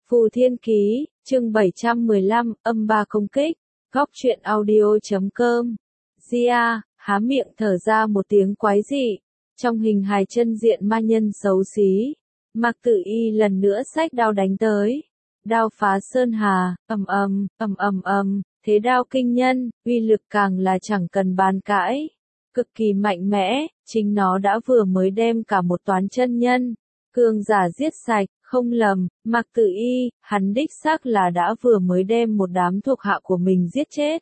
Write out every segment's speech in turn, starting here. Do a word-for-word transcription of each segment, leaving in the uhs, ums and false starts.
Phù Thiên Ký, chương bảy trăm mười lăm, âm ba công kích, góc truyện audio chấm com. Gia, há miệng thở ra một tiếng quái dị, trong hình hài chân diện ma nhân xấu xí. Mạc Tử Y lần nữa xách đao đánh tới. Đao phá sơn hà, ầm ầm, ầm ầm ầm, thế đao kinh nhân, uy lực càng là chẳng cần bàn cãi. Cực kỳ mạnh mẽ, chính nó đã vừa mới đem cả một toán chân nhân, cường giả giết sạch, không lầm, Mạc Tử Y, hắn đích xác là đã vừa mới đem một đám thuộc hạ của mình giết chết.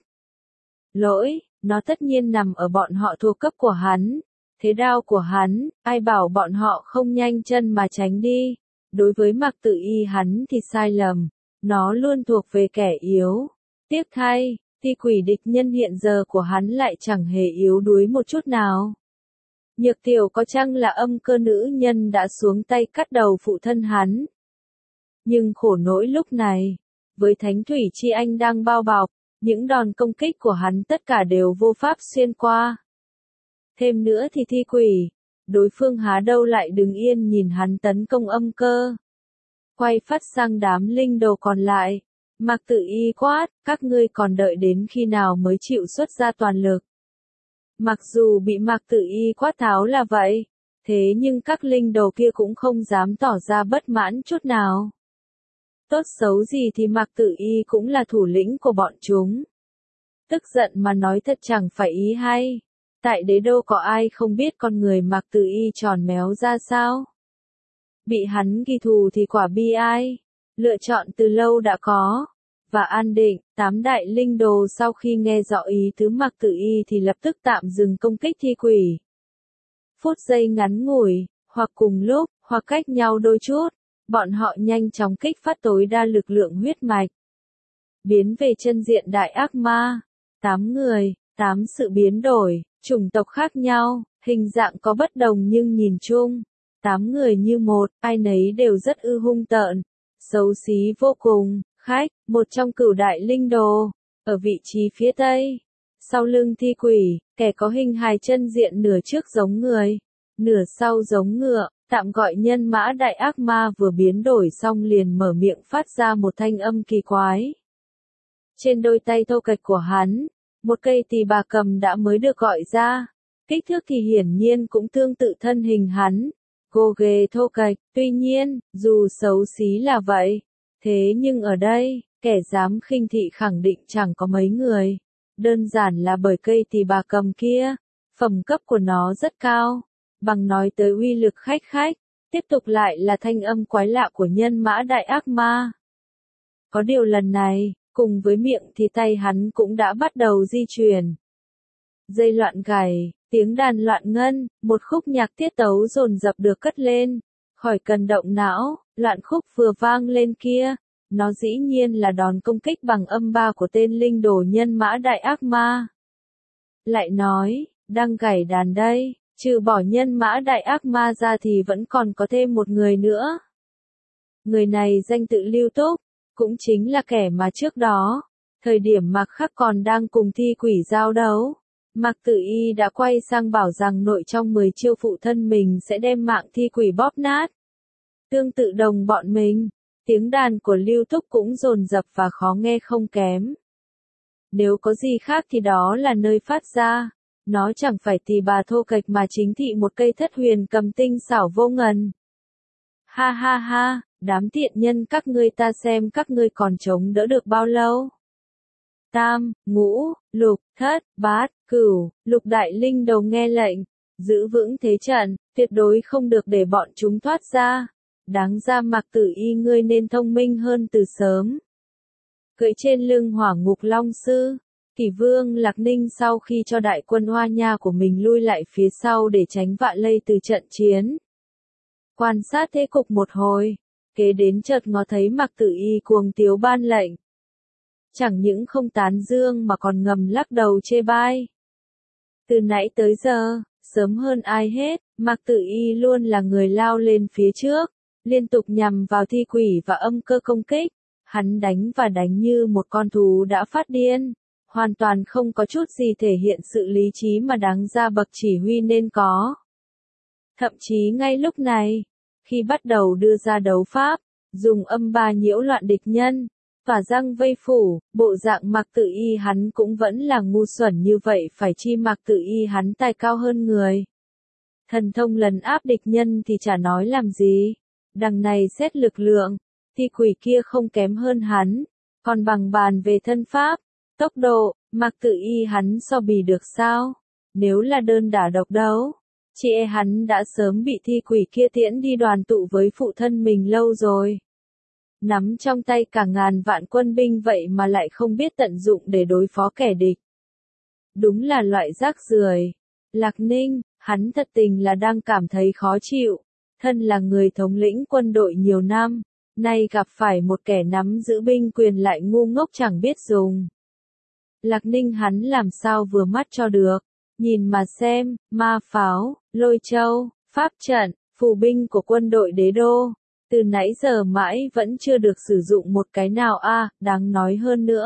Lỗi, nó tất nhiên nằm ở bọn họ thuộc cấp của hắn. Thế đao của hắn, ai bảo bọn họ không nhanh chân mà tránh đi. Đối với Mạc Tử Y hắn thì sai lầm, nó luôn thuộc về kẻ yếu. Tiếc thay, thi quỷ địch nhân hiện giờ của hắn lại chẳng hề yếu đuối một chút nào. Nhược tiểu có chăng là âm cơ nữ nhân đã xuống tay cắt đầu phụ thân hắn. Nhưng khổ nỗi lúc này, với thánh thủy chi anh đang bao bọc, những đòn công kích của hắn tất cả đều vô pháp xuyên qua. Thêm nữa thì thi quỷ, đối phương há đâu lại đứng yên nhìn hắn tấn công âm cơ. Quay phát sang đám linh đồ còn lại, Mạc Tử Y quát, các ngươi còn đợi đến khi nào mới chịu xuất ra toàn lực. Mặc dù bị Mạc Tử Y quát tháo là vậy, thế nhưng các linh đồ kia cũng không dám tỏ ra bất mãn chút nào. Tốt xấu gì thì Mạc Tử Y cũng là thủ lĩnh của bọn chúng. Tức giận mà nói thật chẳng phải ý hay. Tại đế đô có ai không biết con người Mạc Tử Y tròn méo ra sao? Bị hắn ghi thù thì quả bi ai. Lựa chọn từ lâu đã có. Và an định, tám đại linh đồ sau khi nghe rõ ý tứ Mạc Tử Y thì lập tức tạm dừng công kích thi quỷ. Phút giây ngắn ngủi, hoặc cùng lúc, hoặc cách nhau đôi chút, bọn họ nhanh chóng kích phát tối đa lực lượng huyết mạch. Biến về chân diện đại ác ma. Tám người, tám sự biến đổi, chủng tộc khác nhau, hình dạng có bất đồng nhưng nhìn chung. Tám người như một, ai nấy đều rất ư hung tợn, xấu xí vô cùng. Khách, một trong cửu đại linh đồ, ở vị trí phía tây, sau lưng thi quỷ, kẻ có hình hài chân diện nửa trước giống người, nửa sau giống ngựa, tạm gọi nhân mã đại ác ma vừa biến đổi xong liền mở miệng phát ra một thanh âm kỳ quái. Trên đôi tay thô kệch của hắn, một cây tỳ bà cầm đã mới được gọi ra, kích thước thì hiển nhiên cũng tương tự thân hình hắn, gồ ghề thô kệch, tuy nhiên, dù xấu xí là vậy. Thế nhưng ở đây, kẻ dám khinh thị khẳng định chẳng có mấy người. Đơn giản là bởi cây tỳ bà cầm kia, phẩm cấp của nó rất cao. Bằng nói tới uy lực khách khách, tiếp tục lại là thanh âm quái lạ của nhân mã đại ác ma. Có điều lần này, cùng với miệng thì tay hắn cũng đã bắt đầu di chuyển. Dây loạn gảy, tiếng đàn loạn ngân, một khúc nhạc tiết tấu dồn dập được cất lên. Khỏi cần động não, loạn khúc vừa vang lên kia, nó dĩ nhiên là đòn công kích bằng âm ba của tên linh đồ nhân mã đại ác ma. Lại nói, đang gảy đàn đây, trừ bỏ nhân mã đại ác ma ra thì vẫn còn có thêm một người nữa. Người này danh tự Lưu Túc, cũng chính là kẻ mà trước đó, thời điểm Mạc Khắc còn đang cùng thi quỷ giao đấu. Mạc Tử Y đã quay sang bảo rằng nội trong mười chiêu phụ thân mình sẽ đem mạng thi quỷ bóp nát. Tương tự đồng bọn mình, tiếng đàn của Lưu Túc cũng dồn dập và khó nghe không kém. Nếu có gì khác thì đó là nơi phát ra, nó chẳng phải tỳ bà thô kệch mà chính thị một cây thất huyền cầm tinh xảo vô ngần. Ha ha ha, đám tiện nhân các ngươi ta xem các ngươi còn chống đỡ được bao lâu. Tam, ngũ, lục, thất, bát, cửu, lục đại linh đầu nghe lệnh, giữ vững thế trận, tuyệt đối không được để bọn chúng thoát ra. Đáng ra Mạc Tử Y ngươi nên thông minh hơn từ sớm. Cưỡi trên lưng hỏa ngục long sư, Kỷ Vương Lạc Ninh sau khi cho đại quân Hoa Nha của mình lui lại phía sau để tránh vạ lây từ trận chiến. Quan sát thế cục một hồi, kế đến chợt ngó thấy Mạc Tử Y cuồng tiếu ban lệnh. Chẳng những không tán dương mà còn ngầm lắc đầu chê bai. Từ nãy tới giờ, sớm hơn ai hết, Mạc Tử Y luôn là người lao lên phía trước, liên tục nhằm vào thi quỷ và âm cơ công kích. Hắn đánh và đánh như một con thú đã phát điên, hoàn toàn không có chút gì thể hiện sự lý trí mà đáng ra bậc chỉ huy nên có. Thậm chí ngay lúc này, khi bắt đầu đưa ra đấu pháp, dùng âm ba nhiễu loạn địch nhân, tỏa răng vây phủ, bộ dạng Mạc Tử Y hắn cũng vẫn là ngu xuẩn như vậy, phải chi Mạc Tử Y hắn tài cao hơn người. Thần thông lấn áp địch nhân thì chả nói làm gì, đằng này xét lực lượng, thì quỷ kia không kém hơn hắn, còn bằng bàn về thân pháp, tốc độ, Mạc Tử Y hắn so bì được sao? Nếu là đơn đả độc đấu, chị e hắn đã sớm bị thi quỷ kia tiễn đi đoàn tụ với phụ thân mình lâu rồi. Nắm trong tay cả ngàn vạn quân binh vậy mà lại không biết tận dụng để đối phó kẻ địch. Đúng là loại rác rưởi. Lạc Ninh, hắn thật tình là đang cảm thấy khó chịu. Thân là người thống lĩnh quân đội nhiều năm, nay gặp phải một kẻ nắm giữ binh quyền lại ngu ngốc chẳng biết dùng. Lạc Ninh hắn làm sao vừa mắt cho được. Nhìn mà xem, ma pháo, lôi châu, pháp trận, phù binh của quân đội đế đô. Từ nãy giờ mãi vẫn chưa được sử dụng một cái nào a, à, đáng nói hơn nữa.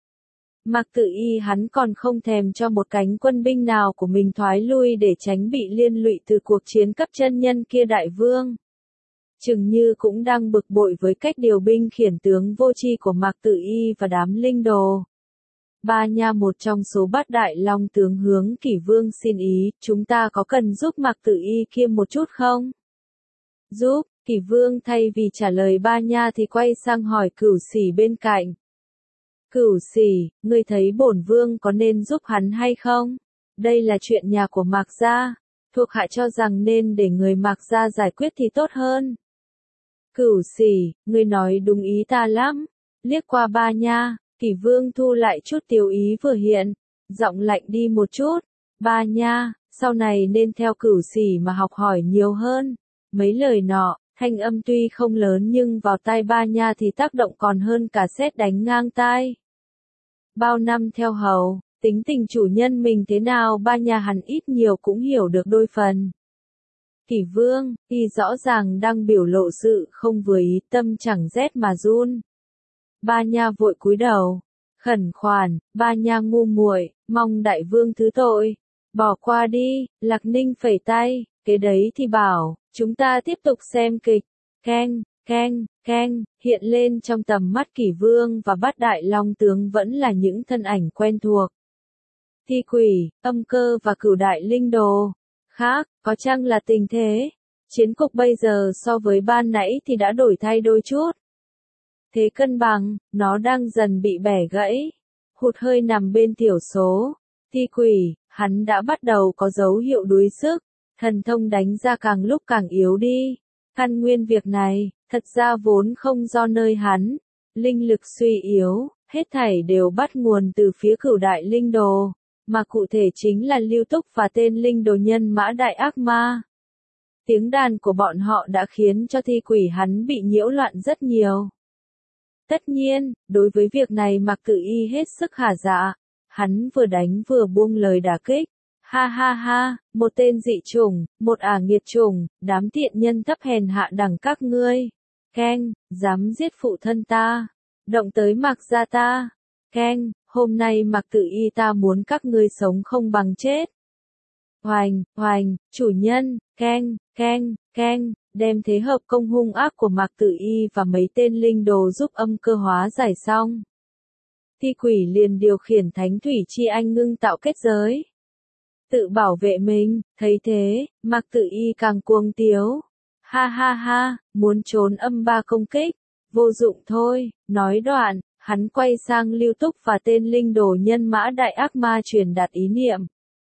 Mạc Tử Y hắn còn không thèm cho một cánh quân binh nào của mình thoái lui để tránh bị liên lụy từ cuộc chiến cấp chân nhân kia đại vương. Chừng như cũng đang bực bội với cách điều binh khiển tướng vô tri của Mạc Tử Y và đám linh đồ. Ba Nha một trong số bát đại long tướng hướng Kỷ Vương xin ý, chúng ta có cần giúp Mạc Tử Y kia một chút không? Giúp, Kỷ Vương thay vì trả lời Ba Nha thì quay sang hỏi Cửu Sỉ bên cạnh. Cửu Sỉ, ngươi thấy bổn vương có nên giúp hắn hay không? Đây là chuyện nhà của Mạc gia, thuộc hạ cho rằng nên để người Mạc gia giải quyết thì tốt hơn. Cửu Sỉ, ngươi nói đúng ý ta lắm. Liếc qua Ba Nha, Kỷ Vương thu lại chút tiêu ý vừa hiện, giọng lạnh đi một chút. Ba Nha, sau này nên theo Cửu Sỉ mà học hỏi nhiều hơn. Mấy lời nọ, thanh âm tuy không lớn nhưng vào tai Ba Nha thì tác động còn hơn cả sét đánh ngang tai. Bao năm theo hầu, tính tình chủ nhân mình thế nào Ba Nha hắn ít nhiều cũng hiểu được đôi phần. Kỷ Vương, y rõ ràng đang biểu lộ sự không vừa ý, tâm chẳng rét mà run. Ba Nha vội cúi đầu, khẩn khoản, Ba Nha ngu muội, mong đại vương thứ tội, bỏ qua đi. Lạc Ninh phẩy tay, cái đấy thì bảo, chúng ta tiếp tục xem kịch. Keng, keng, keng, hiện lên trong tầm mắt Kỷ Vương và bát đại long tướng vẫn là những thân ảnh quen thuộc. Thi quỷ, âm cơ và cửu đại linh đồ. Khác, có chăng là tình thế? Chiến cục bây giờ so với ban nãy thì đã đổi thay đôi chút. Thế cân bằng, nó đang dần bị bẻ gãy. Hụt hơi nằm bên thiểu số. Thi quỷ, hắn đã bắt đầu có dấu hiệu đuối sức. Thần thông đánh ra càng lúc càng yếu đi. Căn nguyên việc này, thật ra vốn không do nơi hắn. Linh lực suy yếu, hết thảy đều bắt nguồn từ phía cửu đại linh đồ. Mà cụ thể chính là Lưu Túc và tên linh đồ nhân mã đại ác ma. Tiếng đàn của bọn họ đã khiến cho thi quỷ hắn bị nhiễu loạn rất nhiều. Tất nhiên, đối với việc này Mạc Tử Y hết sức hả dạ. Hắn vừa đánh vừa buông lời đả kích. Ha ha ha, một tên dị chủng, một ả nghiệt chủng, đám tiện nhân thấp hèn hạ đẳng các ngươi. Keng, dám giết phụ thân ta. Động tới Mạc gia ta. Keng, hôm nay Mạc Tử Y ta muốn các ngươi sống không bằng chết. Hoành, hoành, chủ nhân, keng, keng, keng, đem thế hợp công hung ác của Mạc Tử Y và mấy tên linh đồ giúp âm cơ hóa giải xong. Thi quỷ liền điều khiển thánh thủy chi anh ngưng tạo kết giới. Tự bảo vệ mình, thấy thế, Mạc Tử Y càng cuồng tiếu. Ha ha ha, muốn trốn âm ba công kích, vô dụng thôi, nói đoạn, hắn quay sang Lưu Túc và tên linh đồ nhân mã đại ác ma truyền đạt ý niệm.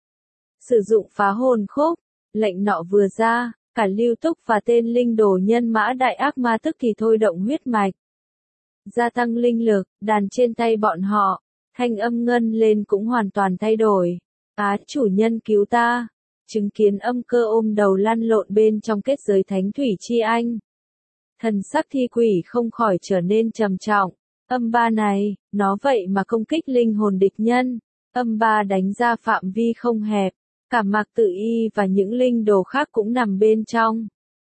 Sử dụng phá hồn khúc, lệnh nọ vừa ra, cả Lưu Túc và tên linh đồ nhân mã đại ác ma tức thì thôi động huyết mạch. Gia tăng linh lực, đàn trên tay bọn họ, thanh âm ngân lên cũng hoàn toàn thay đổi. Á chủ nhân cứu ta, chứng kiến âm cơ ôm đầu lăn lộn bên trong kết giới thánh thủy chi anh. Thần sắc thi quỷ không khỏi trở nên trầm trọng, âm ba này, nó vậy mà công kích linh hồn địch nhân, âm ba đánh ra phạm vi không hẹp, cả Mạc Tử Y và những linh đồ khác cũng nằm bên trong.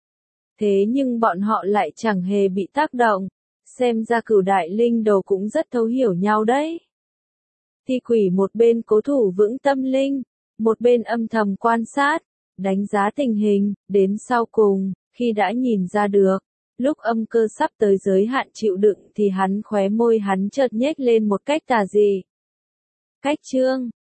Thế nhưng bọn họ lại chẳng hề bị tác động, xem ra cửu đại linh đồ cũng rất thấu hiểu nhau đấy. Thi quỷ một bên cố thủ vững tâm linh, một bên âm thầm quan sát, đánh giá tình hình, đến sau cùng, khi đã nhìn ra được, Lúc âm cơ sắp tới giới hạn chịu đựng thì hắn khóe môi hắn chợt nhếch lên một cách tà dị. Cách chương